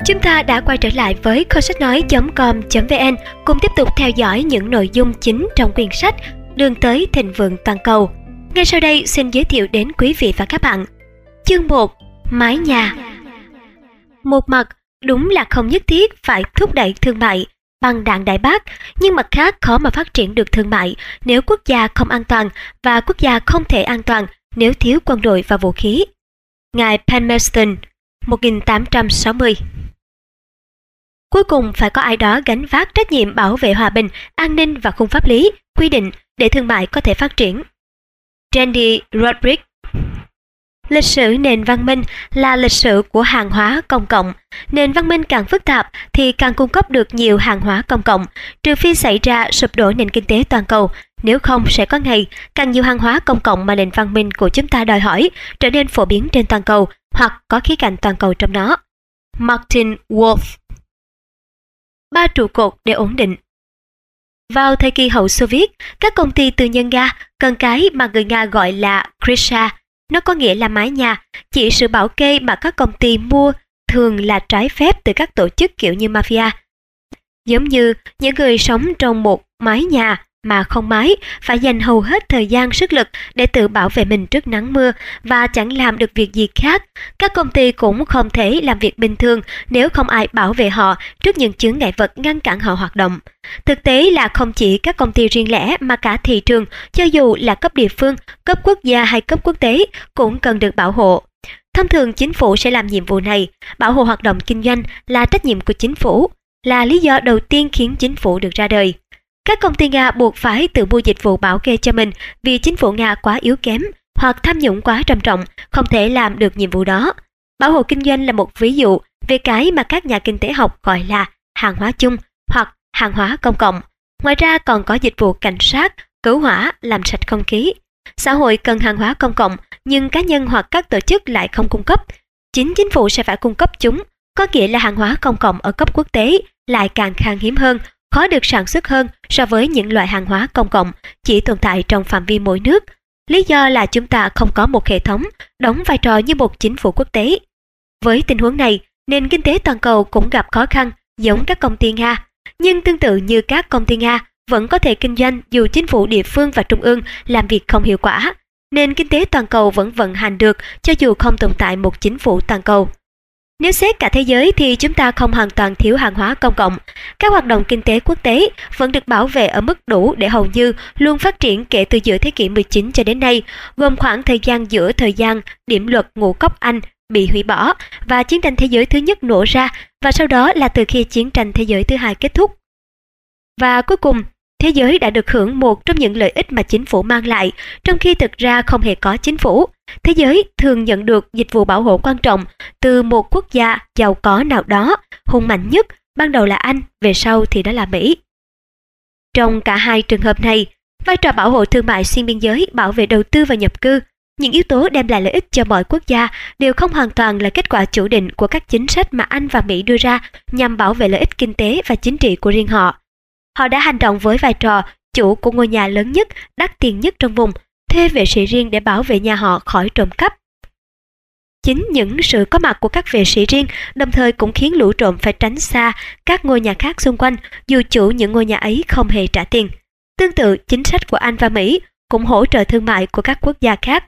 Chúng ta đã quay trở lại với kho sách nói.com.vn cùng tiếp tục theo dõi những nội dung chính trong quyển sách Đường tới thịnh vượng toàn cầu. Ngay sau đây xin giới thiệu đến quý vị và các bạn. Chương 1. Mái nhà. Một mặt, đúng là không nhất thiết phải thúc đẩy thương mại bằng đạn đại bác, nhưng mặt khác khó mà phát triển được thương mại nếu quốc gia không an toàn, và quốc gia không thể an toàn nếu thiếu quân đội và vũ khí. Ngài Palmerston, 1860. Cuối cùng phải có ai đó gánh vác trách nhiệm bảo vệ hòa bình, an ninh và khung pháp lý, quy định để thương mại có thể phát triển. Randy Rodriguez. Lịch sử nền văn minh là lịch sử của hàng hóa công cộng. Nền văn minh càng phức tạp thì càng cung cấp được nhiều hàng hóa công cộng, trừ phi xảy ra sụp đổ nền kinh tế toàn cầu. Nếu không sẽ có ngày càng nhiều hàng hóa công cộng mà nền văn minh của chúng ta đòi hỏi trở nên phổ biến trên toàn cầu hoặc có khía cạnh toàn cầu trong nó. Martin Wolf. 3 trụ cột để ổn định. Vào thời kỳ hậu Xô Viết, các công ty tư nhân Nga cần cái mà người Nga gọi là krysha, nó có nghĩa là mái nhà, chỉ sự bảo kê mà các công ty mua thường là trái phép từ các tổ chức kiểu như mafia. Giống như những người sống trong một mái nhà mà không mái phải dành hầu hết thời gian sức lực để tự bảo vệ mình trước nắng mưa và chẳng làm được việc gì khác. Các công ty cũng không thể làm việc bình thường nếu không ai bảo vệ họ trước những chướng ngại vật ngăn cản họ hoạt động. Thực tế là không chỉ các công ty riêng lẻ mà cả thị trường, cho dù là cấp địa phương, cấp quốc gia hay cấp quốc tế, cũng cần được bảo hộ. Thông thường chính phủ sẽ làm nhiệm vụ này. Bảo hộ hoạt động kinh doanh là trách nhiệm của chính phủ, là lý do đầu tiên khiến chính phủ được ra đời. Các công ty Nga buộc phải tự mua dịch vụ bảo kê cho mình vì chính phủ Nga quá yếu kém hoặc tham nhũng quá trầm trọng, không thể làm được nhiệm vụ đó. Bảo hộ kinh doanh là một ví dụ về cái mà các nhà kinh tế học gọi là hàng hóa chung hoặc hàng hóa công cộng. Ngoài ra còn có dịch vụ cảnh sát, cứu hỏa, làm sạch không khí. Xã hội cần hàng hóa công cộng nhưng cá nhân hoặc các tổ chức lại không cung cấp. Chính phủ sẽ phải cung cấp chúng, có nghĩa là hàng hóa công cộng ở cấp quốc tế lại càng khan hiếm hơn, khó được sản xuất hơn so với những loại hàng hóa công cộng chỉ tồn tại trong phạm vi mỗi nước. Lý do là chúng ta không có một hệ thống đóng vai trò như một chính phủ quốc tế. Với tình huống này, nền kinh tế toàn cầu cũng gặp khó khăn giống các công ty Nga. Nhưng tương tự như các công ty Nga vẫn có thể kinh doanh dù chính phủ địa phương và trung ương làm việc không hiệu quả. Nền kinh tế toàn cầu vẫn vận hành được cho dù không tồn tại một chính phủ toàn cầu. Nếu xét cả thế giới thì chúng ta không hoàn toàn thiếu hàng hóa công cộng. Các hoạt động kinh tế quốc tế vẫn được bảo vệ ở mức đủ để hầu như luôn phát triển kể từ giữa thế kỷ 19 cho đến nay, gồm khoảng thời gian giữa thời gian điểm luật ngũ cốc Anh bị hủy bỏ và chiến tranh thế giới thứ nhất nổ ra, và sau đó là từ khi chiến tranh thế giới thứ hai kết thúc. Và cuối cùng, thế giới đã được hưởng một trong những lợi ích mà chính phủ mang lại, trong khi thực ra không hề có chính phủ. Thế giới thường nhận được dịch vụ bảo hộ quan trọng từ một quốc gia giàu có nào đó, hùng mạnh nhất, ban đầu là Anh, về sau thì đó là Mỹ. Trong cả hai trường hợp này, vai trò bảo hộ thương mại xuyên biên giới, bảo vệ đầu tư và nhập cư, những yếu tố đem lại lợi ích cho mọi quốc gia đều không hoàn toàn là kết quả chủ định của các chính sách mà Anh và Mỹ đưa ra nhằm bảo vệ lợi ích kinh tế và chính trị của riêng họ. Họ đã hành động với vai trò chủ của ngôi nhà lớn nhất, đắt tiền nhất trong vùng, thuê vệ sĩ riêng để bảo vệ nhà họ khỏi trộm cắp. Chính những sự có mặt của các vệ sĩ riêng đồng thời cũng khiến lũ trộm phải tránh xa các ngôi nhà khác xung quanh, dù chủ những ngôi nhà ấy không hề trả tiền. Tương tự, chính sách của Anh và Mỹ cũng hỗ trợ thương mại của các quốc gia khác.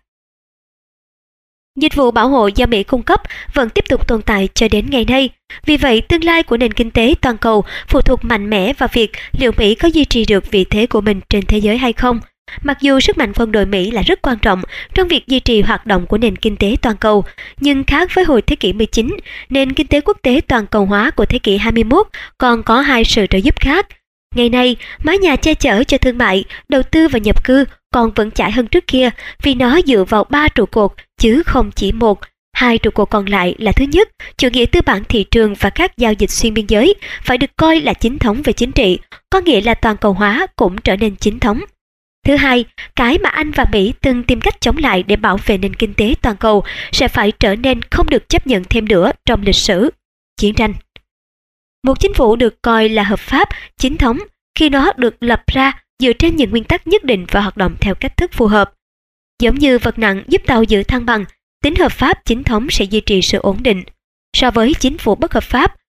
Dịch vụ bảo hộ do Mỹ cung cấp vẫn tiếp tục tồn tại cho đến ngày nay. Vì vậy, tương lai của nền kinh tế toàn cầu phụ thuộc mạnh mẽ vào việc liệu Mỹ có duy trì được vị thế của mình trên thế giới hay không. Mặc dù sức mạnh quân đội Mỹ là rất quan trọng trong việc duy trì hoạt động của nền kinh tế toàn cầu, nhưng khác với hồi thế kỷ 19, nền kinh tế quốc tế toàn cầu hóa của thế kỷ 21 còn có hai sự trợ giúp khác. Ngày nay, mái nhà che chở cho thương mại, đầu tư và nhập cư còn vững chãi hơn trước kia vì nó dựa vào 3 trụ cột chứ không chỉ một. 2 trụ cột còn lại là: thứ nhất, chủ nghĩa tư bản thị trường và các giao dịch xuyên biên giới phải được coi là chính thống về chính trị, có nghĩa là toàn cầu hóa cũng trở nên chính thống. Thứ hai, cái mà Anh và Mỹ từng tìm cách chống lại để bảo vệ nền kinh tế toàn cầu sẽ phải trở nên không được chấp nhận thêm nữa trong lịch sử: chiến tranh. Một chính phủ được coi là hợp pháp, chính thống khi nó được lập ra dựa trên những nguyên tắc nhất định và hoạt động theo cách thức phù hợp. Giống như vật nặng giúp tàu giữ thăng bằng, tính hợp pháp chính thống sẽ duy trì sự ổn định. So với chính phủ bất hợp pháp,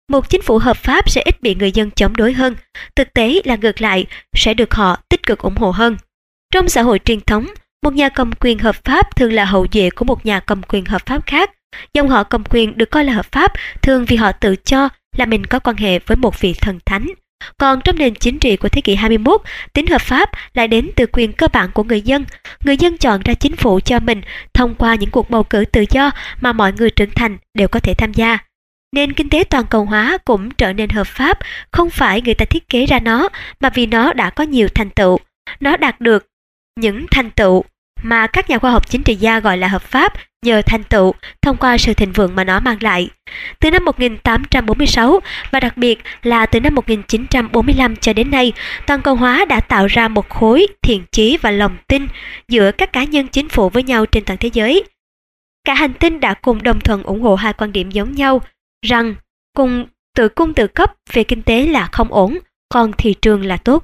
Một chính phủ hợp pháp sẽ ít bị người dân chống đối hơn, thực tế là ngược lại, sẽ được họ tích cực ủng hộ hơn. Trong xã hội truyền thống, một nhà cầm quyền hợp pháp thường là hậu duệ của một nhà cầm quyền hợp pháp khác. Dòng họ cầm quyền được coi là hợp pháp thường vì họ tự cho là mình có quan hệ với một vị thần thánh. Còn trong nền chính trị của thế kỷ 21, tính hợp pháp lại đến từ quyền cơ bản của người dân. Người dân chọn ra chính phủ cho mình thông qua những cuộc bầu cử tự do mà mọi người trưởng thành đều có thể tham gia. Nền kinh tế toàn cầu hóa cũng trở nên hợp pháp, không phải người ta thiết kế ra nó, mà vì nó đã có nhiều thành tựu. Nó đạt được những thành tựu mà các nhà khoa học chính trị gia gọi là hợp pháp nhờ thành tựu thông qua sự thịnh vượng mà nó mang lại. Từ năm 1846 và đặc biệt là từ năm 1945 cho đến nay, toàn cầu hóa đã tạo ra một khối thiện chí và lòng tin giữa các cá nhân chính phủ với nhau trên toàn thế giới. Cả hành tinh đã cùng đồng thuận ủng hộ hai quan điểm giống nhau rằng tự cung tự cấp về kinh tế là không ổn, còn thị trường là tốt.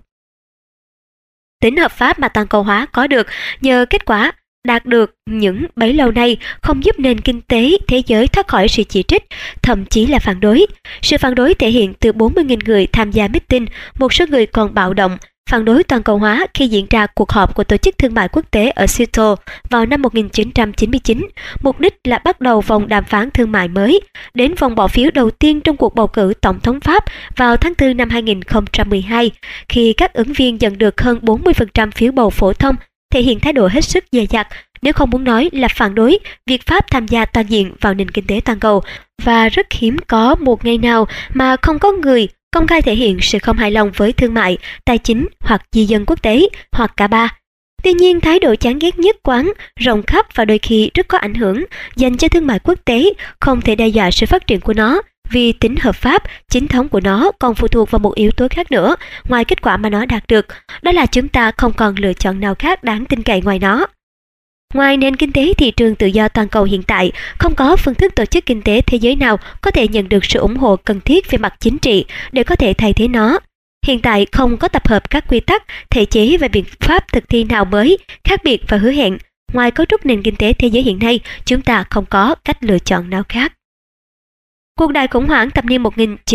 Tính hợp pháp mà toàn cầu hóa có được nhờ kết quả đạt được những bấy lâu nay không giúp nền kinh tế thế giới thoát khỏi sự chỉ trích, thậm chí là phản đối. Sự phản đối thể hiện từ 40.000 người tham gia meeting, một số người còn bạo động, phản đối toàn cầu hóa khi diễn ra cuộc họp của Tổ chức Thương mại Quốc tế ở Seattle vào năm 1999. Mục đích là bắt đầu vòng đàm phán thương mại mới, đến vòng bỏ phiếu đầu tiên trong cuộc bầu cử tổng thống Pháp vào tháng 4 năm 2012, khi các ứng viên nhận được hơn 40% phiếu bầu phổ thông, thể hiện thái độ hết sức dè dặt, nếu không muốn nói là phản đối việc Pháp tham gia toàn diện vào nền kinh tế toàn cầu, và rất hiếm có một ngày nào mà không có người công khai thể hiện sự không hài lòng với thương mại, tài chính hoặc di dân quốc tế, hoặc cả ba. Tuy nhiên, thái độ chán ghét nhất quán, rộng khắp và đôi khi rất có ảnh hưởng dành cho thương mại quốc tế không thể đe dọa sự phát triển của nó, vì tính hợp pháp, chính thống của nó còn phụ thuộc vào một yếu tố khác nữa, ngoài kết quả mà nó đạt được, đó là chúng ta không còn lựa chọn nào khác đáng tin cậy ngoài nó. Ngoài nền kinh tế thị trường tự do toàn cầu hiện tại, không có phương thức tổ chức kinh tế thế giới nào có thể nhận được sự ủng hộ cần thiết về mặt chính trị để có thể thay thế nó. Hiện tại không có tập hợp các quy tắc, thể chế và biện pháp thực thi nào mới, khác biệt và hứa hẹn. Ngoài cấu trúc nền kinh tế thế giới hiện nay, chúng ta không có cách lựa chọn nào khác. Cuộc đại khủng hoảng thập niên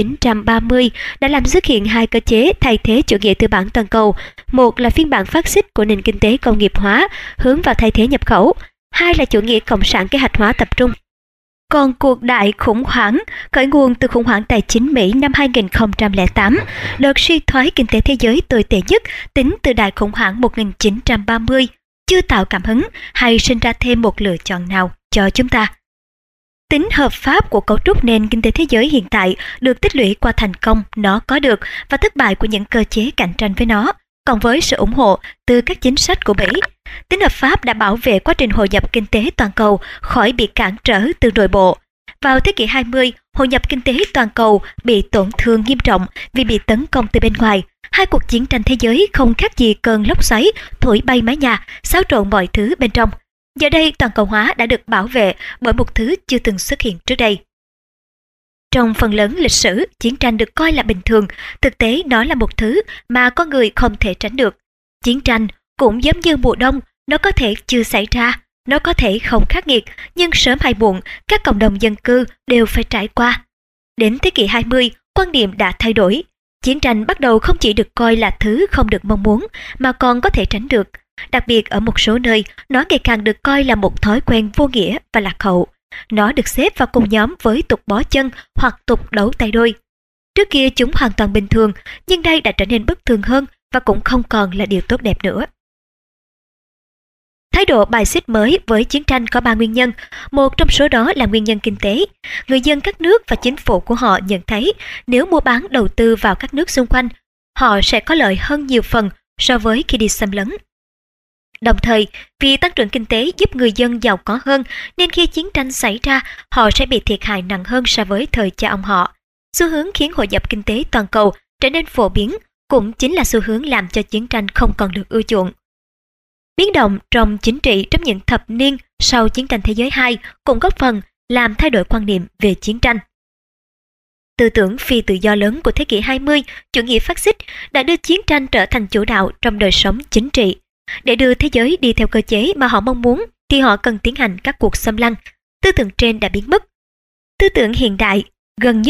1930 đã làm xuất hiện hai cơ chế thay thế chủ nghĩa tư bản toàn cầu. Một là phiên bản phát xít của nền kinh tế công nghiệp hóa hướng vào thay thế nhập khẩu. Hai là chủ nghĩa cộng sản kế hoạch hóa tập trung. Còn cuộc đại khủng hoảng khởi nguồn từ khủng hoảng tài chính Mỹ năm 2008, đợt suy thoái kinh tế thế giới tồi tệ nhất tính từ đại khủng hoảng 1930, chưa tạo cảm hứng hay sinh ra thêm một lựa chọn nào cho chúng ta. Tính hợp pháp của cấu trúc nền kinh tế thế giới hiện tại được tích lũy qua thành công nó có được và thất bại của những cơ chế cạnh tranh với nó, còn với sự ủng hộ từ các chính sách của Mỹ. Tính hợp pháp đã bảo vệ quá trình hội nhập kinh tế toàn cầu khỏi bị cản trở từ nội bộ. Vào thế kỷ 20, hội nhập kinh tế toàn cầu bị tổn thương nghiêm trọng vì bị tấn công từ bên ngoài. Hai cuộc chiến tranh thế giới không khác gì cơn lốc xoáy thổi bay mái nhà, xáo trộn mọi thứ bên trong. Giờ đây toàn cầu hóa đã được bảo vệ bởi một thứ chưa từng xuất hiện trước đây. Trong phần lớn lịch sử, chiến tranh được coi là bình thường, thực tế nó là một thứ mà con người không thể tránh được. Chiến tranh cũng giống như mùa đông, nó có thể chưa xảy ra, nó có thể không khắc nghiệt, nhưng sớm hay muộn, các cộng đồng dân cư đều phải trải qua. Đến thế kỷ 20, quan điểm đã thay đổi. Chiến tranh bắt đầu không chỉ được coi là thứ không được mong muốn, mà còn có thể tránh được. Đặc biệt ở một số nơi, nó ngày càng được coi là một thói quen vô nghĩa và lạc hậu. Nó được xếp vào cùng nhóm với tục bó chân hoặc tục đấu tay đôi. Trước kia chúng hoàn toàn bình thường, nhưng đây đã trở nên bất thường hơn và cũng không còn là điều tốt đẹp nữa. Thái độ bài xích mới với chiến tranh có 3 nguyên nhân. Một trong số đó là nguyên nhân kinh tế. Người dân các nước và chính phủ của họ nhận thấy nếu mua bán đầu tư vào các nước xung quanh, họ sẽ có lợi hơn nhiều phần so với khi đi xâm lấn. Đồng thời, vì tăng trưởng kinh tế giúp người dân giàu có hơn, nên khi chiến tranh xảy ra, họ sẽ bị thiệt hại nặng hơn so với thời cha ông họ. Xu hướng khiến hội nhập kinh tế toàn cầu trở nên phổ biến cũng chính là xu hướng làm cho chiến tranh không còn được ưa chuộng. Biến động trong chính trị trong những thập niên sau chiến tranh thế giới II cũng góp phần làm thay đổi quan niệm về chiến tranh. Tư tưởng phi tự do lớn của thế kỷ 20, chủ nghĩa phát xít đã đưa chiến tranh trở thành chủ đạo trong đời sống chính trị. Để đưa thế giới đi theo cơ chế mà họ mong muốn thì họ cần tiến hành các cuộc xâm lăng. Tư tưởng trên đã biến mất. Tư tưởng hiện đại, gần nhất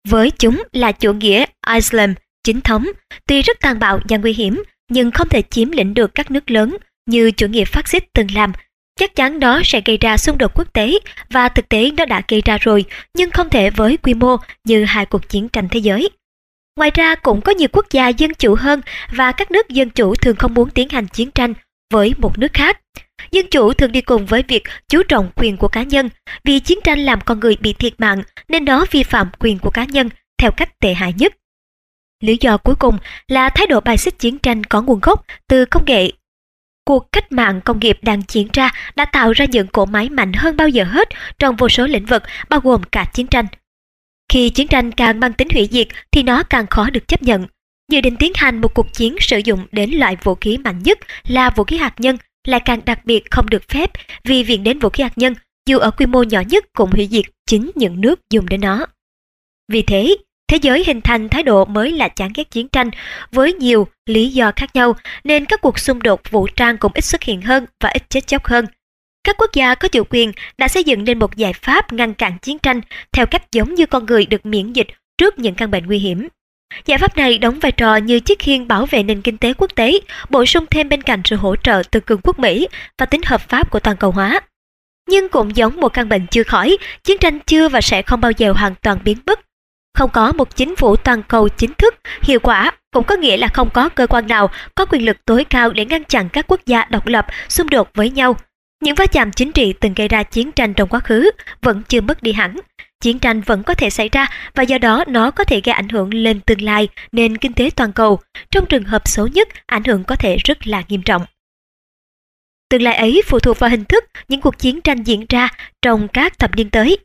Với chúng là chủ nghĩa Islam chính thống, tuy rất tàn bạo và nguy hiểm, nhưng không thể chiếm lĩnh được các nước lớn như chủ nghĩa phát xít từng làm. Chắc chắn đó sẽ gây ra xung đột quốc tế, và thực tế nó đã gây ra rồi, nhưng không thể với quy mô như hai cuộc chiến tranh thế giới. Ngoài ra cũng có nhiều quốc gia dân chủ hơn, và các nước dân chủ thường không muốn tiến hành chiến tranh với một nước khác. Dân chủ thường đi cùng với việc chú trọng quyền của cá nhân, vì chiến tranh làm con người bị thiệt mạng nên nó vi phạm quyền của cá nhân theo cách tệ hại nhất. Lý do cuối cùng là thái độ bài xích chiến tranh có nguồn gốc từ công nghệ. Cuộc cách mạng công nghiệp đang diễn ra đã tạo ra những cỗ máy mạnh hơn bao giờ hết trong vô số lĩnh vực, bao gồm cả chiến tranh. Khi chiến tranh càng mang tính hủy diệt thì nó càng khó được chấp nhận. Dự định tiến hành một cuộc chiến sử dụng đến loại vũ khí mạnh nhất là vũ khí hạt nhân lại càng đặc biệt không được phép, vì viện đến vũ khí hạt nhân dù ở quy mô nhỏ nhất cũng hủy diệt chính những nước dùng đến nó. Vì thế, thế giới hình thành thái độ mới là chán ghét chiến tranh với nhiều lý do khác nhau, nên các cuộc xung đột vũ trang cũng ít xuất hiện hơn và ít chết chóc hơn. Các quốc gia có chủ quyền đã xây dựng nên một giải pháp ngăn cản chiến tranh theo cách giống như con người được miễn dịch trước những căn bệnh nguy hiểm. Giải pháp này đóng vai trò như chiếc khiên bảo vệ nền kinh tế quốc tế, bổ sung thêm bên cạnh sự hỗ trợ từ cường quốc Mỹ và tính hợp pháp của toàn cầu hóa. Nhưng cũng giống một căn bệnh chưa khỏi, chiến tranh chưa và sẽ không bao giờ hoàn toàn biến mất. Không có một chính phủ toàn cầu chính thức, hiệu quả, cũng có nghĩa là không có cơ quan nào có quyền lực tối cao để ngăn chặn các quốc gia độc lập xung đột với nhau. Những va chạm chính trị từng gây ra chiến tranh trong quá khứ vẫn chưa mất đi hẳn. Chiến tranh vẫn có thể xảy ra, và do đó nó có thể gây ảnh hưởng lên tương lai nền kinh tế toàn cầu. Trong trường hợp xấu nhất, ảnh hưởng có thể rất là nghiêm trọng. Tương lai ấy phụ thuộc vào hình thức những cuộc chiến tranh diễn ra trong các thập niên tới.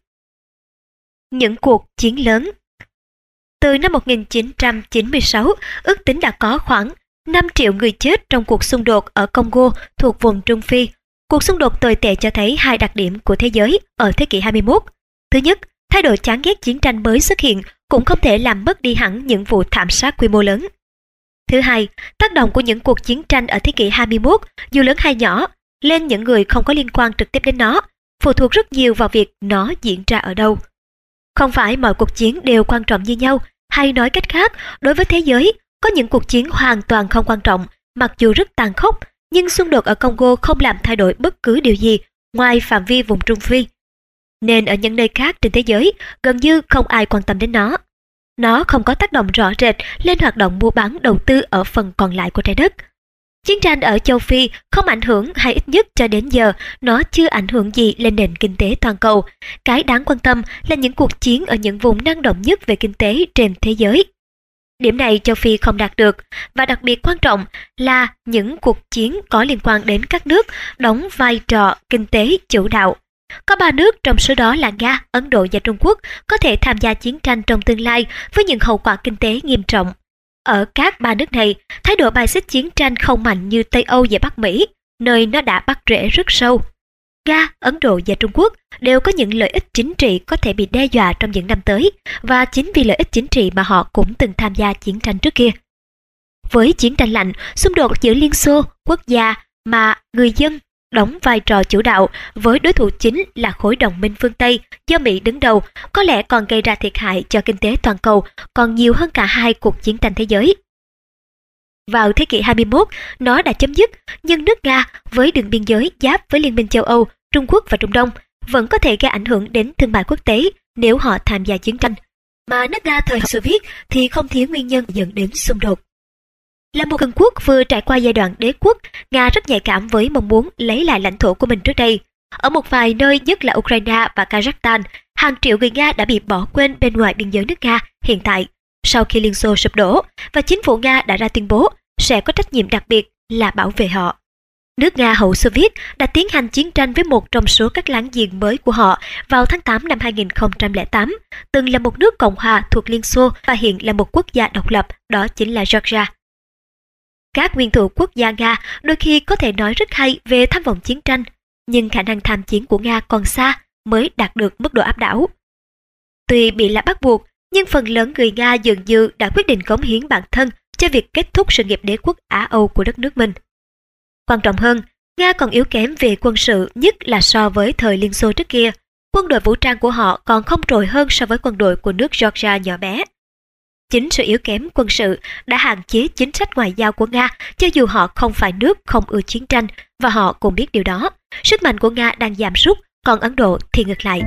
Những cuộc chiến lớn. Từ năm 1996, ước tính đã có khoảng 5 triệu người chết trong cuộc xung đột ở Congo thuộc vùng Trung Phi. Cuộc xung đột tồi tệ cho thấy hai đặc điểm của thế giới ở thế kỷ 21. Thứ nhất, thái độ chán ghét chiến tranh mới xuất hiện cũng không thể làm mất đi hẳn những vụ thảm sát quy mô lớn. Thứ hai, tác động của những cuộc chiến tranh ở thế kỷ 21, dù lớn hay nhỏ, lên những người không có liên quan trực tiếp đến nó, phụ thuộc rất nhiều vào việc nó diễn ra ở đâu. Không phải mọi cuộc chiến đều quan trọng như nhau, hay nói cách khác, đối với thế giới, có những cuộc chiến hoàn toàn không quan trọng, mặc dù rất tàn khốc, nhưng xung đột ở Congo không làm thay đổi bất cứ điều gì ngoài phạm vi vùng Trung Phi. Nên ở những nơi khác trên thế giới, gần như không ai quan tâm đến nó. Nó không có tác động rõ rệt lên hoạt động mua bán đầu tư ở phần còn lại của trái đất. Chiến tranh ở châu Phi không ảnh hưởng, hay ít nhất cho đến giờ, nó chưa ảnh hưởng gì lên nền kinh tế toàn cầu. Cái đáng quan tâm là những cuộc chiến ở những vùng năng động nhất về kinh tế trên thế giới. Điểm này châu Phi không đạt được, và đặc biệt quan trọng là những cuộc chiến có liên quan đến các nước đóng vai trò kinh tế chủ đạo. Có 3 nước trong số đó là Nga, Ấn Độ và Trung Quốc có thể tham gia chiến tranh trong tương lai với những hậu quả kinh tế nghiêm trọng. Ở các 3 nước này, thái độ bài xích chiến tranh không mạnh như Tây Âu và Bắc Mỹ, nơi nó đã bắt rễ rất sâu. Nga, Ấn Độ và Trung Quốc đều có những lợi ích chính trị có thể bị đe dọa trong những năm tới, và chính vì lợi ích chính trị mà họ cũng từng tham gia chiến tranh trước kia. Với chiến tranh lạnh, xung đột giữa Liên Xô, quốc gia mà người dân đóng vai trò chủ đạo với đối thủ chính là khối đồng minh phương Tây do Mỹ đứng đầu, có lẽ còn gây ra thiệt hại cho kinh tế toàn cầu còn nhiều hơn cả hai cuộc chiến tranh thế giới. Vào thế kỷ 21, nó đã chấm dứt, nhưng nước Nga với đường biên giới giáp với Liên minh châu Âu, Trung Quốc và Trung Đông vẫn có thể gây ảnh hưởng đến thương mại quốc tế nếu họ tham gia chiến tranh. Mà nước Nga thời Xô Viết thì không thiếu nguyên nhân dẫn đến xung đột. Là một cường quốc vừa trải qua giai đoạn đế quốc, Nga rất nhạy cảm với mong muốn lấy lại lãnh thổ của mình trước đây. Ở một vài nơi, nhất là Ukraine và Kazakhstan, hàng triệu người Nga đã bị bỏ quên bên ngoài biên giới nước Nga hiện tại sau khi Liên Xô sụp đổ, và chính phủ Nga đã ra tuyên bố sẽ có trách nhiệm đặc biệt là bảo vệ họ. Nước Nga hậu Xô Viết đã tiến hành chiến tranh với một trong số các láng giềng mới của họ vào tháng 8 năm 2008, từng là một nước cộng hòa thuộc Liên Xô và hiện là một quốc gia độc lập, đó chính là Georgia. Các nguyên thủ quốc gia Nga đôi khi có thể nói rất hay về tham vọng chiến tranh, nhưng khả năng tham chiến của Nga còn xa mới đạt được mức độ áp đảo. Tuy bị là bắt buộc, nhưng phần lớn người Nga dường như đã quyết định cống hiến bản thân cho việc kết thúc sự nghiệp đế quốc Á Âu của đất nước mình. Quan trọng hơn, Nga còn yếu kém về quân sự, nhất là so với thời Liên Xô trước kia. Quân đội vũ trang của họ còn không trội hơn so với quân đội của nước Georgia nhỏ bé. Chính sự yếu kém quân sự đã hạn chế chính sách ngoại giao của Nga, cho dù họ không phải nước không ưa chiến tranh, và họ cũng biết điều đó. Sức mạnh của Nga đang giảm sút, còn Ấn Độ thì ngược lại.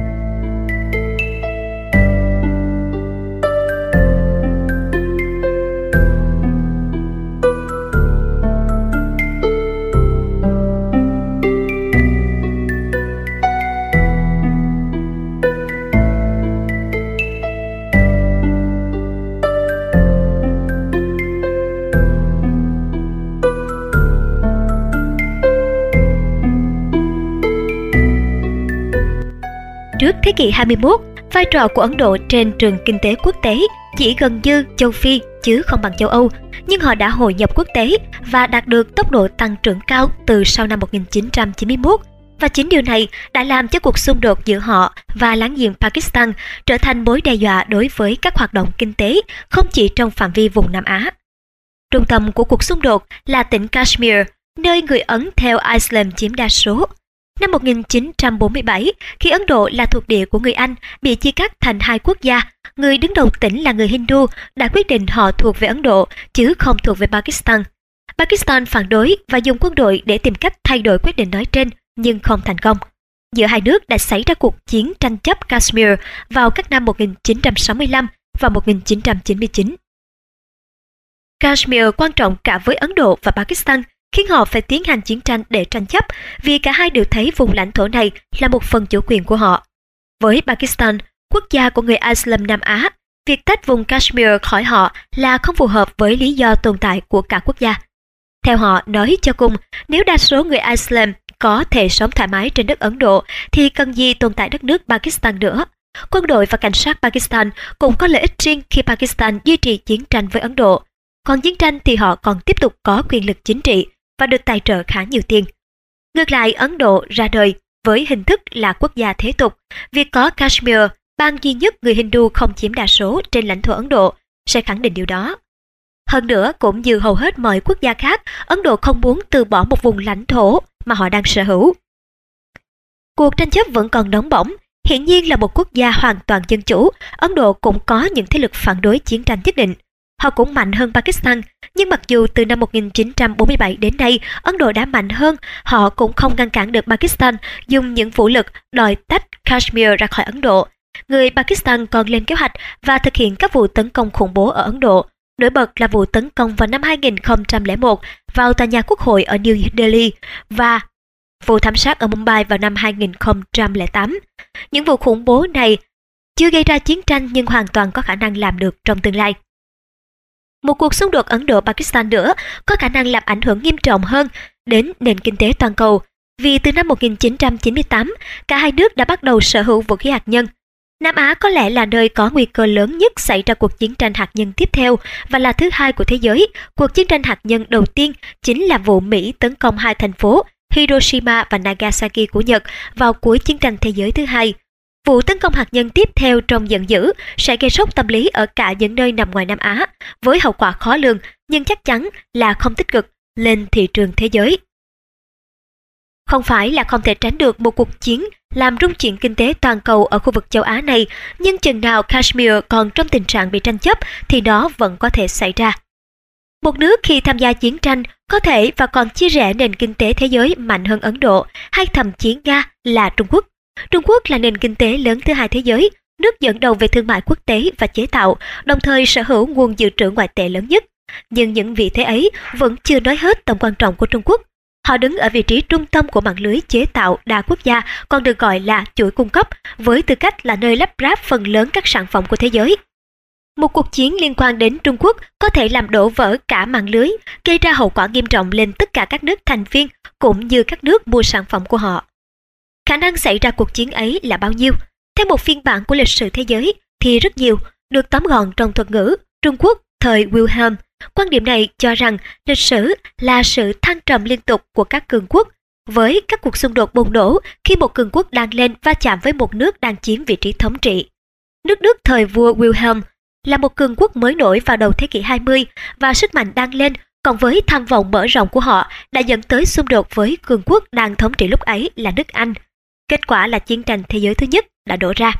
Trước thế kỷ 21, vai trò của Ấn Độ trên trường kinh tế quốc tế chỉ gần như châu Phi chứ không bằng châu Âu, nhưng họ đã hội nhập quốc tế và đạt được tốc độ tăng trưởng cao từ sau năm 1991, và chính điều này đã làm cho cuộc xung đột giữa họ và láng giềng Pakistan trở thành mối đe dọa đối với các hoạt động kinh tế không chỉ trong phạm vi vùng Nam Á. Trung tâm của cuộc xung đột là tỉnh Kashmir, nơi người Ấn theo Islam chiếm đa số. Năm 1947, khi Ấn Độ là thuộc địa của người Anh bị chia cắt thành hai quốc gia, người đứng đầu tỉnh là người Hindu đã quyết định họ thuộc về Ấn Độ chứ không thuộc về Pakistan. Pakistan phản đối và dùng quân đội để tìm cách thay đổi quyết định nói trên, nhưng không thành công. Giữa hai nước đã xảy ra cuộc chiến tranh chấp Kashmir vào các năm 1965 và 1999. Kashmir quan trọng cả với Ấn Độ và Pakistan, khiến họ phải tiến hành chiến tranh để tranh chấp, vì cả hai đều thấy vùng lãnh thổ này là một phần chủ quyền của họ. Với Pakistan, quốc gia của người Islam Nam Á, việc tách vùng Kashmir khỏi họ là không phù hợp với lý do tồn tại của cả quốc gia. Theo họ, nói cho cùng, nếu đa số người Islam có thể sống thoải mái trên đất Ấn Độ thì cần gì tồn tại đất nước Pakistan nữa. Quân đội và cảnh sát Pakistan cũng có lợi ích riêng khi Pakistan duy trì chiến tranh với Ấn Độ. Còn chiến tranh thì họ còn tiếp tục có quyền lực chính trị và được tài trợ khá nhiều tiền. Ngược lại, Ấn Độ ra đời với hình thức là quốc gia thế tục. Việc có Kashmir, bang duy nhất người Hindu không chiếm đa số trên lãnh thổ Ấn Độ, sẽ khẳng định điều đó. Hơn nữa, cũng như hầu hết mọi quốc gia khác, Ấn Độ không muốn từ bỏ một vùng lãnh thổ mà họ đang sở hữu. Cuộc tranh chấp vẫn còn nóng bỏng. Hiển nhiên là một quốc gia hoàn toàn dân chủ, Ấn Độ cũng có những thế lực phản đối chiến tranh nhất định. Họ cũng mạnh hơn Pakistan, nhưng mặc dù từ năm 1947 đến nay Ấn Độ đã mạnh hơn, họ cũng không ngăn cản được Pakistan dùng những vũ lực đòi tách Kashmir ra khỏi Ấn Độ. Người Pakistan còn lên kế hoạch và thực hiện các vụ tấn công khủng bố ở Ấn Độ. Nổi bật là vụ tấn công vào năm 2001 vào tòa nhà quốc hội ở New Delhi và vụ thảm sát ở Mumbai vào năm 2008. Những vụ khủng bố này chưa gây ra chiến tranh nhưng hoàn toàn có khả năng làm được trong tương lai. Một cuộc xung đột Ấn Độ-Pakistan nữa có khả năng làm ảnh hưởng nghiêm trọng hơn đến nền kinh tế toàn cầu, vì từ năm 1998, cả hai nước đã bắt đầu sở hữu vũ khí hạt nhân. Nam Á có lẽ là nơi có nguy cơ lớn nhất xảy ra cuộc chiến tranh hạt nhân tiếp theo và là thứ hai của thế giới. Cuộc chiến tranh hạt nhân đầu tiên chính là vụ Mỹ tấn công hai thành phố Hiroshima và Nagasaki của Nhật vào cuối chiến tranh thế giới thứ hai. Vụ tấn công hạt nhân tiếp theo trong giận dữ sẽ gây sốc tâm lý ở cả những nơi nằm ngoài Nam Á, với hậu quả khó lường nhưng chắc chắn là không tích cực lên thị trường thế giới. Không phải là không thể tránh được một cuộc chiến làm rung chuyển kinh tế toàn cầu ở khu vực châu Á này, nhưng chừng nào Kashmir còn trong tình trạng bị tranh chấp thì nó vẫn có thể xảy ra. Một nước khi tham gia chiến tranh có thể và còn chia rẽ nền kinh tế thế giới mạnh hơn Ấn Độ hay thậm chí Nga là Trung Quốc. Trung Quốc là nền kinh tế lớn thứ hai thế giới, nước dẫn đầu về thương mại quốc tế và chế tạo, đồng thời sở hữu nguồn dự trữ ngoại tệ lớn nhất. Nhưng những vị thế ấy vẫn chưa nói hết tầm quan trọng của Trung Quốc. Họ đứng ở vị trí trung tâm của mạng lưới chế tạo đa quốc gia, còn được gọi là chuỗi cung cấp, với tư cách là nơi lắp ráp phần lớn các sản phẩm của thế giới. Một cuộc chiến liên quan đến Trung Quốc có thể làm đổ vỡ cả mạng lưới, gây ra hậu quả nghiêm trọng lên tất cả các nước thành viên cũng như các nước mua sản phẩm của họ. Khả năng xảy ra cuộc chiến ấy là bao nhiêu? Theo một phiên bản của lịch sử thế giới thì rất nhiều, được tóm gọn trong thuật ngữ Trung Quốc thời Wilhelm. Quan điểm này cho rằng lịch sử là sự thăng trầm liên tục của các cường quốc, với các cuộc xung đột bùng nổ khi một cường quốc đang lên va chạm với một nước đang chiếm vị trí thống trị. Nước Đức thời vua Wilhelm là một cường quốc mới nổi vào đầu thế kỷ 20 và sức mạnh đang lên cộng với tham vọng mở rộng của họ đã dẫn tới xung đột với cường quốc đang thống trị lúc ấy là nước Anh. Kết quả là chiến tranh thế giới thứ nhất. đã đổ ra.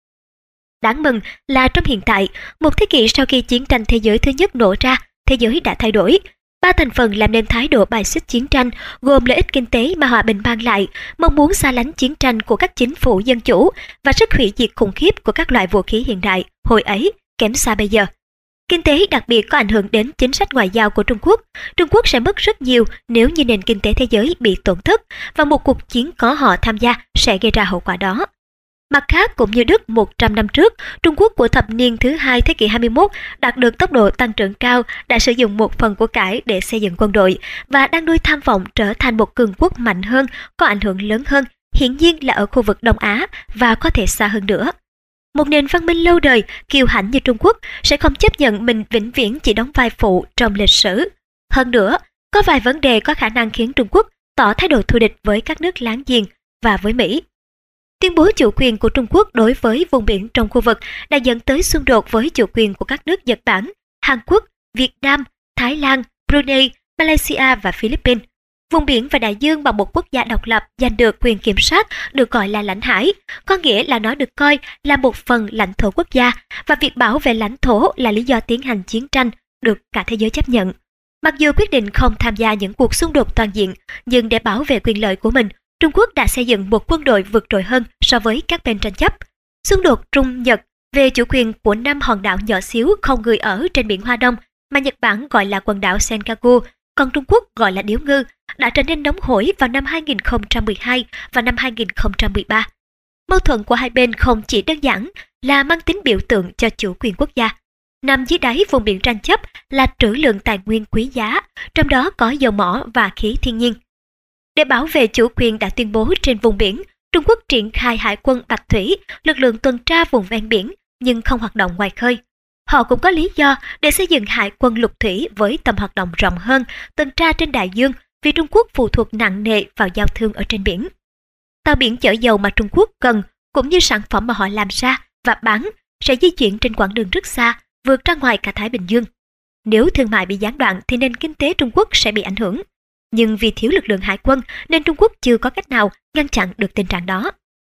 Đáng mừng là trong hiện tại, một thế kỷ sau khi chiến tranh thế giới thứ nhất nổ ra, thế giới đã thay đổi. Ba thành phần làm nên thái độ bài xích chiến tranh gồm lợi ích kinh tế mà hòa bình mang lại, mong muốn xa lánh chiến tranh của các chính phủ dân chủ và sức hủy diệt khủng khiếp của các loại vũ khí hiện đại hồi ấy kém xa bây giờ. Kinh tế đặc biệt có ảnh hưởng đến chính sách ngoại giao của Trung Quốc. Trung Quốc sẽ mất rất nhiều nếu như nền kinh tế thế giới bị tổn thất và một cuộc chiến có họ tham gia sẽ gây ra hậu quả đó. Mặt khác, cũng như Đức 100 năm trước, Trung Quốc của thập niên thứ hai thế kỷ 21 đạt được tốc độ tăng trưởng cao, đã sử dụng một phần của cải để xây dựng quân đội và đang nuôi tham vọng trở thành một cường quốc mạnh hơn, có ảnh hưởng lớn hơn, hiển nhiên là ở khu vực Đông Á và có thể xa hơn nữa. Một nền văn minh lâu đời, kiêu hãnh như Trung Quốc sẽ không chấp nhận mình vĩnh viễn chỉ đóng vai phụ trong lịch sử. Hơn nữa, có vài vấn đề có khả năng khiến Trung Quốc tỏ thái độ thù địch với các nước láng giềng và với Mỹ. Tuyên bố chủ quyền của Trung Quốc đối với vùng biển trong khu vực đã dẫn tới xung đột với chủ quyền của các nước Nhật Bản, Hàn Quốc, Việt Nam, Thái Lan, Brunei, Malaysia và Philippines. Vùng biển và đại dương mà một quốc gia độc lập giành được quyền kiểm soát được gọi là lãnh hải, có nghĩa là nó được coi là một phần lãnh thổ quốc gia, và việc bảo vệ lãnh thổ là lý do tiến hành chiến tranh được cả thế giới chấp nhận. Mặc dù quyết định không tham gia những cuộc xung đột toàn diện, nhưng để bảo vệ quyền lợi của mình, Trung Quốc đã xây dựng một quân đội vượt trội hơn so với các bên tranh chấp. Xung đột Trung-Nhật về chủ quyền của 5 hòn đảo nhỏ xíu không người ở trên biển Hoa Đông mà Nhật Bản gọi là quần đảo Senkaku, còn Trung Quốc gọi là Điếu Ngư, đã trở nên nóng hổi vào năm 2012 và năm 2013. Mâu thuẫn của hai bên không chỉ đơn giản là mang tính biểu tượng cho chủ quyền quốc gia. Nằm dưới đáy vùng biển tranh chấp là trữ lượng tài nguyên quý giá, trong đó có dầu mỏ và khí thiên nhiên. Để bảo vệ chủ quyền đã tuyên bố trên vùng biển, Trung Quốc triển khai hải quân Bạch Thủy, lực lượng tuần tra vùng ven biển, nhưng không hoạt động ngoài khơi. Họ cũng có lý do để xây dựng hải quân lục thủy với tầm hoạt động rộng hơn, tuần tra trên đại dương, vì Trung Quốc phụ thuộc nặng nề vào giao thương ở trên biển. Tàu biển chở dầu mà Trung Quốc cần, cũng như sản phẩm mà họ làm ra và bán, sẽ di chuyển trên quãng đường rất xa, vượt ra ngoài cả Thái Bình Dương. Nếu thương mại bị gián đoạn thì nền kinh tế Trung Quốc sẽ bị ảnh hưởng. Nhưng vì thiếu lực lượng hải quân nên Trung Quốc chưa có cách nào ngăn chặn được tình trạng đó.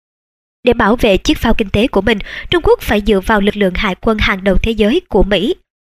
Để bảo vệ chiếc phao kinh tế của mình, Trung Quốc phải dựa vào lực lượng hải quân hàng đầu thế giới của Mỹ.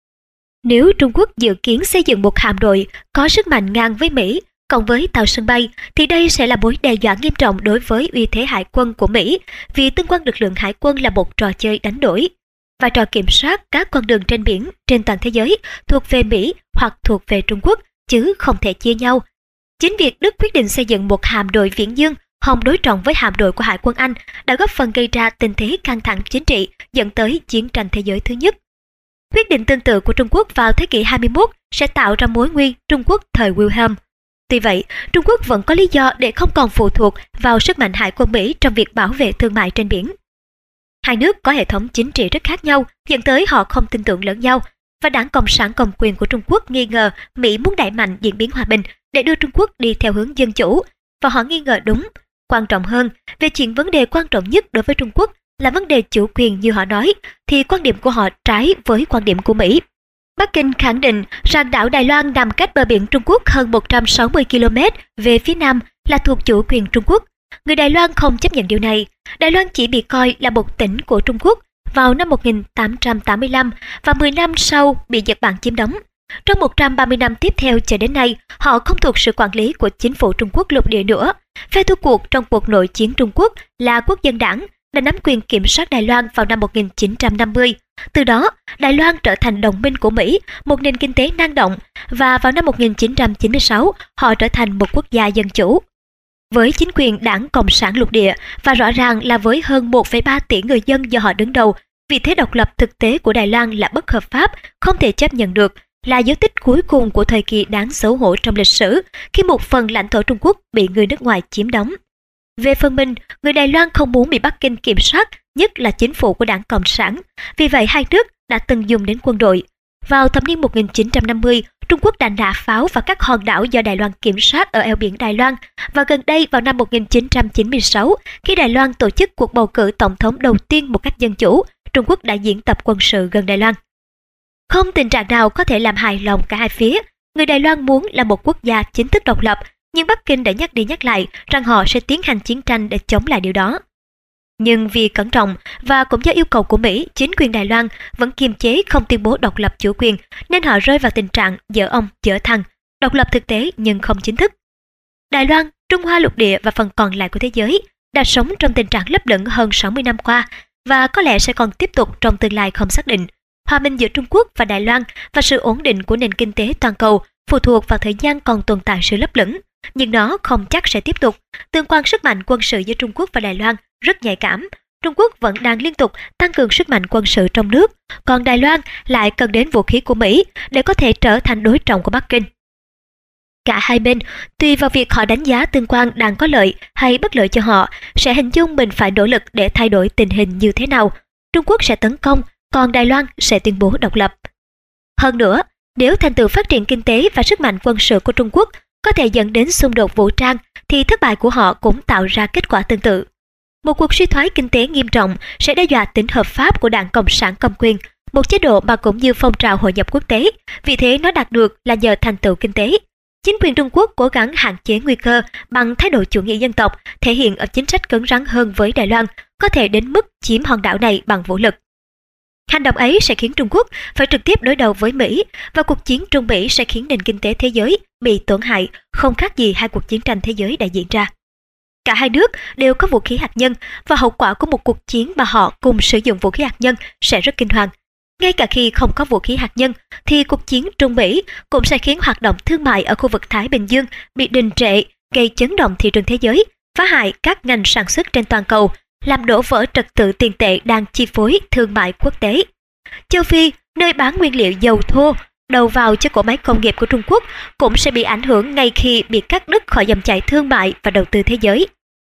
Nếu Trung Quốc dự kiến xây dựng một hạm đội có sức mạnh ngang với Mỹ, cộng với tàu sân bay, thì đây sẽ là mối đe dọa nghiêm trọng đối với uy thế hải quân của Mỹ, vì tương quan lực lượng hải quân là một trò chơi đánh đổi. Vai trò kiểm soát các con đường trên biển trên toàn thế giới thuộc về Mỹ hoặc thuộc về Trung Quốc, chứ không thể chia nhau. Chính việc Đức quyết định xây dựng một hạm đội viễn dương hòng đối trọng với hạm đội của Hải quân Anh đã góp phần gây ra tình thế căng thẳng chính trị dẫn tới chiến tranh thế giới thứ nhất. Quyết định tương tự của Trung Quốc vào thế kỷ 21 sẽ tạo ra mối nguy Trung Quốc thời Wilhelm. Tuy vậy, Trung Quốc vẫn có lý do để không còn phụ thuộc vào sức mạnh hải quân Mỹ trong việc bảo vệ thương mại trên biển. Hai nước có hệ thống chính trị rất khác nhau, dẫn tới họ không tin tưởng lẫn nhau, và Đảng Cộng sản cầm quyền của Trung Quốc nghi ngờ Mỹ muốn đẩy mạnh diễn biến hòa bình để đưa Trung Quốc đi theo hướng dân chủ, và họ nghi ngờ đúng. Quan trọng hơn, về chuyện vấn đề quan trọng nhất đối với Trung Quốc là vấn đề chủ quyền như họ nói, thì quan điểm của họ trái với quan điểm của Mỹ. Bắc Kinh khẳng định rằng đảo Đài Loan nằm cách bờ biển Trung Quốc hơn 160 km về phía nam là thuộc chủ quyền Trung Quốc. Người Đài Loan không chấp nhận điều này. Đài Loan chỉ bị coi là một tỉnh của Trung Quốc vào năm 1885 và 10 năm sau bị Nhật Bản chiếm đóng. Trong 130 năm tiếp theo cho đến nay, họ không thuộc sự quản lý của chính phủ Trung Quốc lục địa nữa. Phe thua cuộc trong cuộc nội chiến Trung Quốc là Quốc dân đảng đã nắm quyền kiểm soát Đài Loan vào năm 1950. Từ đó, Đài Loan trở thành đồng minh của Mỹ, một nền kinh tế năng động, và vào năm 1996, họ trở thành một quốc gia dân chủ. Với chính quyền Đảng Cộng sản lục địa, và rõ ràng là với hơn 1,3 tỷ người dân do họ đứng đầu, vị thế độc lập thực tế của Đài Loan là bất hợp pháp, không thể chấp nhận được, là dấu tích cuối cùng của thời kỳ đáng xấu hổ trong lịch sử, khi một phần lãnh thổ Trung Quốc bị người nước ngoài chiếm đóng. Về phần mình, người Đài Loan không muốn bị Bắc Kinh kiểm soát, nhất là chính phủ của Đảng Cộng sản. Vì vậy hai nước đã từng dùng đến quân đội. Vào thập niên 1950, Trung Quốc đã nã pháo vào các hòn đảo do Đài Loan kiểm soát ở eo biển Đài Loan. Và gần đây vào năm 1996, khi Đài Loan tổ chức cuộc bầu cử tổng thống đầu tiên một cách dân chủ, Trung Quốc đã diễn tập quân sự gần Đài Loan. Không tình trạng nào có thể làm hài lòng cả hai phía. Người Đài Loan muốn là một quốc gia chính thức độc lập, nhưng Bắc Kinh đã nhắc đi nhắc lại rằng họ sẽ tiến hành chiến tranh để chống lại điều đó. Nhưng vì cẩn trọng và cũng do yêu cầu của Mỹ, chính quyền Đài Loan vẫn kiềm chế không tuyên bố độc lập chủ quyền, nên họ rơi vào tình trạng dở ông dở thằng, độc lập thực tế nhưng không chính thức. Đài Loan, Trung Hoa lục địa và phần còn lại của thế giới đã sống trong tình trạng lấp lửng hơn 60 năm qua và có lẽ sẽ còn tiếp tục trong tương lai không xác định. Hòa bình giữa Trung Quốc và Đài Loan và sự ổn định của nền kinh tế toàn cầu phụ thuộc vào thời gian còn tồn tại sự lấp lửng, nhưng nó không chắc sẽ tiếp tục. Tương quan sức mạnh quân sự giữa Trung Quốc và Đài Loan rất nhạy cảm. Trung Quốc vẫn đang liên tục tăng cường sức mạnh quân sự trong nước, còn Đài Loan lại cần đến vũ khí của Mỹ để có thể trở thành đối trọng của Bắc Kinh. Cả hai bên, tùy vào việc họ đánh giá tương quan đang có lợi hay bất lợi cho họ, sẽ hình dung mình phải nỗ lực để thay đổi tình hình như thế nào. Trung Quốc sẽ tấn công, còn Đài Loan sẽ tuyên bố độc lập. Hơn nữa, nếu thành tựu phát triển kinh tế và sức mạnh quân sự của Trung Quốc có thể dẫn đến xung đột vũ trang, thì thất bại của họ cũng tạo ra kết quả tương tự. Một cuộc suy thoái kinh tế nghiêm trọng sẽ đe dọa tính hợp pháp của Đảng Cộng sản cầm quyền, một chế độ mà cũng như phong trào hội nhập quốc tế, vì thế nó đạt được là nhờ thành tựu kinh tế. Chính quyền Trung Quốc cố gắng hạn chế nguy cơ bằng thái độ chủ nghĩa dân tộc, thể hiện ở chính sách cứng rắn hơn với Đài Loan, có thể đến mức chiếm hòn đảo này bằng vũ lực. Hành động ấy sẽ khiến Trung Quốc phải trực tiếp đối đầu với Mỹ, và cuộc chiến Trung Mỹ sẽ khiến nền kinh tế thế giới bị tổn hại, không khác gì hai cuộc chiến tranh thế giới đã diễn ra. Cả hai nước đều có vũ khí hạt nhân, và hậu quả của một cuộc chiến mà họ cùng sử dụng vũ khí hạt nhân sẽ rất kinh hoàng. Ngay cả khi không có vũ khí hạt nhân, thì cuộc chiến Trung Mỹ cũng sẽ khiến hoạt động thương mại ở khu vực Thái Bình Dương bị đình trệ, gây chấn động thị trường thế giới, phá hại các ngành sản xuất trên toàn cầu, làm đổ vỡ trật tự tiền tệ đang chi phối thương mại quốc tế. Châu Phi, nơi bán nguyên liệu dầu thô, đầu vào cho cỗ máy công nghiệp của Trung Quốc, cũng sẽ bị ảnh hưởng ngay khi bị cắt đứt khỏi dòng chảy thương mại và đầu tư thế giới.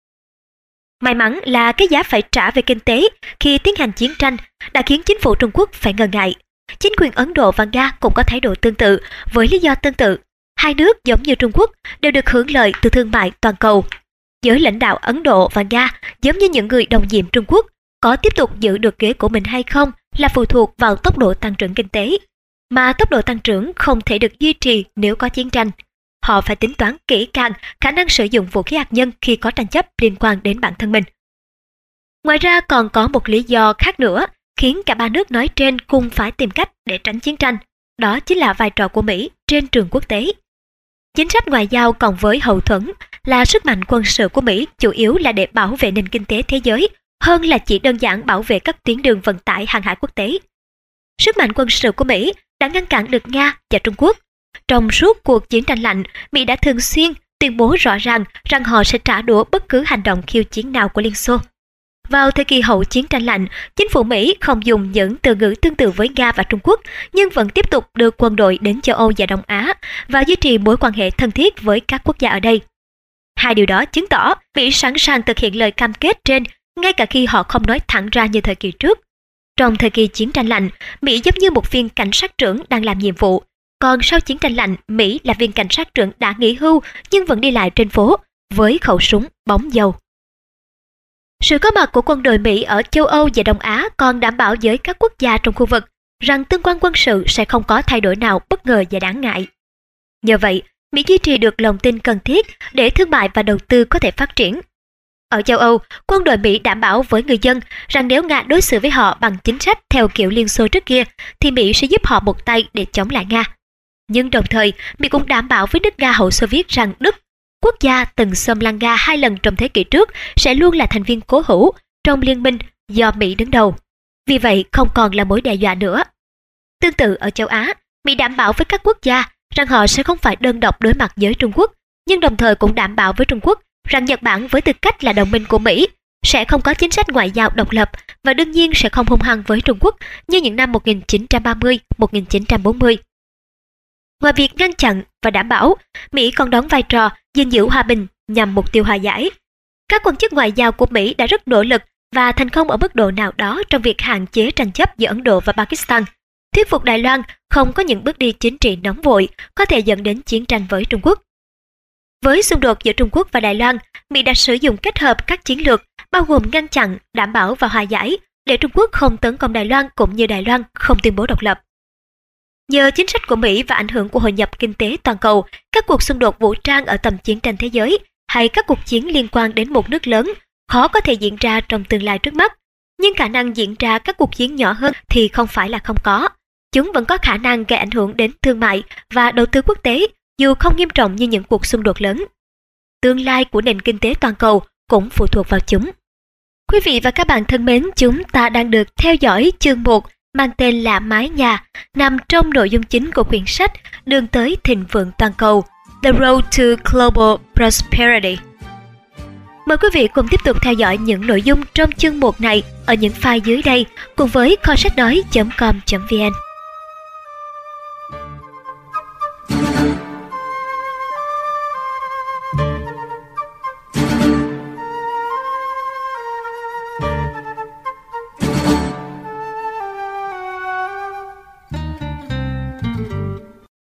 May mắn là cái giá phải trả về kinh tế khi tiến hành chiến tranh đã khiến chính phủ Trung Quốc phải ngần ngại. Chính quyền Ấn Độ và Nga cũng có thái độ tương tự, với lý do tương tự. Hai nước giống như Trung Quốc đều được hưởng lợi từ thương mại toàn cầu. Giới lãnh đạo Ấn Độ và Nga giống như những người đồng nhiệm Trung Quốc, có tiếp tục giữ được ghế của mình hay không là phụ thuộc vào tốc độ tăng trưởng kinh tế. Mà tốc độ tăng trưởng không thể được duy trì nếu có chiến tranh. Họ phải tính toán kỹ càng khả năng sử dụng vũ khí hạt nhân khi có tranh chấp liên quan đến bản thân mình. Ngoài ra còn có một lý do khác nữa khiến cả ba nước nói trên cùng phải tìm cách để tránh chiến tranh. Đó chính là vai trò của Mỹ trên trường quốc tế. Chính sách ngoại giao cộng với hậu thuẫn là sức mạnh quân sự của Mỹ chủ yếu là để bảo vệ nền kinh tế thế giới, hơn là chỉ đơn giản bảo vệ các tuyến đường vận tải hàng hải quốc tế. Sức mạnh quân sự của Mỹ đã ngăn cản được Nga và Trung Quốc. Trong suốt cuộc chiến tranh lạnh, Mỹ đã thường xuyên tuyên bố rõ ràng rằng họ sẽ trả đũa bất cứ hành động khiêu chiến nào của Liên Xô. Vào thời kỳ hậu chiến tranh lạnh, chính phủ Mỹ không dùng những từ ngữ tương tự với Nga và Trung Quốc, nhưng vẫn tiếp tục đưa quân đội đến châu Âu và Đông Á và duy trì mối quan hệ thân thiết với các quốc gia ở đây. Hai điều đó chứng tỏ Mỹ sẵn sàng thực hiện lời cam kết trên, ngay cả khi họ không nói thẳng ra như thời kỳ trước. Trong thời kỳ chiến tranh lạnh, Mỹ giống như một viên cảnh sát trưởng đang làm nhiệm vụ. Còn sau chiến tranh lạnh, Mỹ là viên cảnh sát trưởng đã nghỉ hưu nhưng vẫn đi lại trên phố với khẩu súng bóng dầu. Sự có mặt của quân đội Mỹ ở châu Âu và Đông Á còn đảm bảo với các quốc gia trong khu vực rằng tương quan quân sự sẽ không có thay đổi nào bất ngờ và đáng ngại. Nhờ vậy, Mỹ duy trì được lòng tin cần thiết để thương mại và đầu tư có thể phát triển. Ở châu Âu, quân đội Mỹ đảm bảo với người dân rằng nếu Nga đối xử với họ bằng chính sách theo kiểu Liên Xô trước kia, thì Mỹ sẽ giúp họ một tay để chống lại Nga. Nhưng đồng thời, Mỹ cũng đảm bảo với nước Nga hậu Xô Viết rằng Đức, quốc gia từng xâm lăng Nga 2 lần trong thế kỷ trước, sẽ luôn là thành viên cố hữu trong liên minh do Mỹ đứng đầu. Vì vậy, không còn là mối đe dọa nữa. Tương tự ở châu Á, Mỹ đảm bảo với các quốc gia rằng họ sẽ không phải đơn độc đối mặt với Trung Quốc, nhưng đồng thời cũng đảm bảo với Trung Quốc rằng Nhật Bản với tư cách là đồng minh của Mỹ sẽ không có chính sách ngoại giao độc lập và đương nhiên sẽ không hung hăng với Trung Quốc như những năm 1930-1940. Ngoài việc ngăn chặn và đảm bảo, Mỹ còn đóng vai trò gìn giữ hòa bình nhằm mục tiêu hòa giải. Các quan chức ngoại giao của Mỹ đã rất nỗ lực và thành công ở mức độ nào đó trong việc hạn chế tranh chấp giữa Ấn Độ và Pakistan, thuyết phục Đài Loan không có những bước đi chính trị nóng vội có thể dẫn đến chiến tranh với Trung Quốc. Với xung đột giữa Trung Quốc và Đài Loan, Mỹ đã sử dụng kết hợp các chiến lược bao gồm ngăn chặn, đảm bảo và hòa giải để Trung Quốc không tấn công Đài Loan cũng như Đài Loan không tuyên bố độc lập. Nhờ chính sách của Mỹ và ảnh hưởng của hội nhập kinh tế toàn cầu, các cuộc xung đột vũ trang ở tầm chiến tranh thế giới hay các cuộc chiến liên quan đến một nước lớn khó có thể diễn ra trong tương lai trước mắt, nhưng khả năng diễn ra các cuộc chiến nhỏ hơn thì không phải là không có. Chúng vẫn có khả năng gây ảnh hưởng đến thương mại và đầu tư quốc tế, dù không nghiêm trọng như những cuộc xung đột lớn. Tương lai của nền kinh tế toàn cầu cũng phụ thuộc vào chúng. Quý vị và các bạn thân mến, chúng ta đang được theo dõi chương 1 mang tên là Mái nhà, nằm trong nội dung chính của quyển sách Đường tới thịnh vượng toàn cầu, The Road to Global Prosperity. Mời quý vị cùng tiếp tục theo dõi những nội dung trong chương 1 này ở những file dưới đây cùng với kho sách nói.com.vn.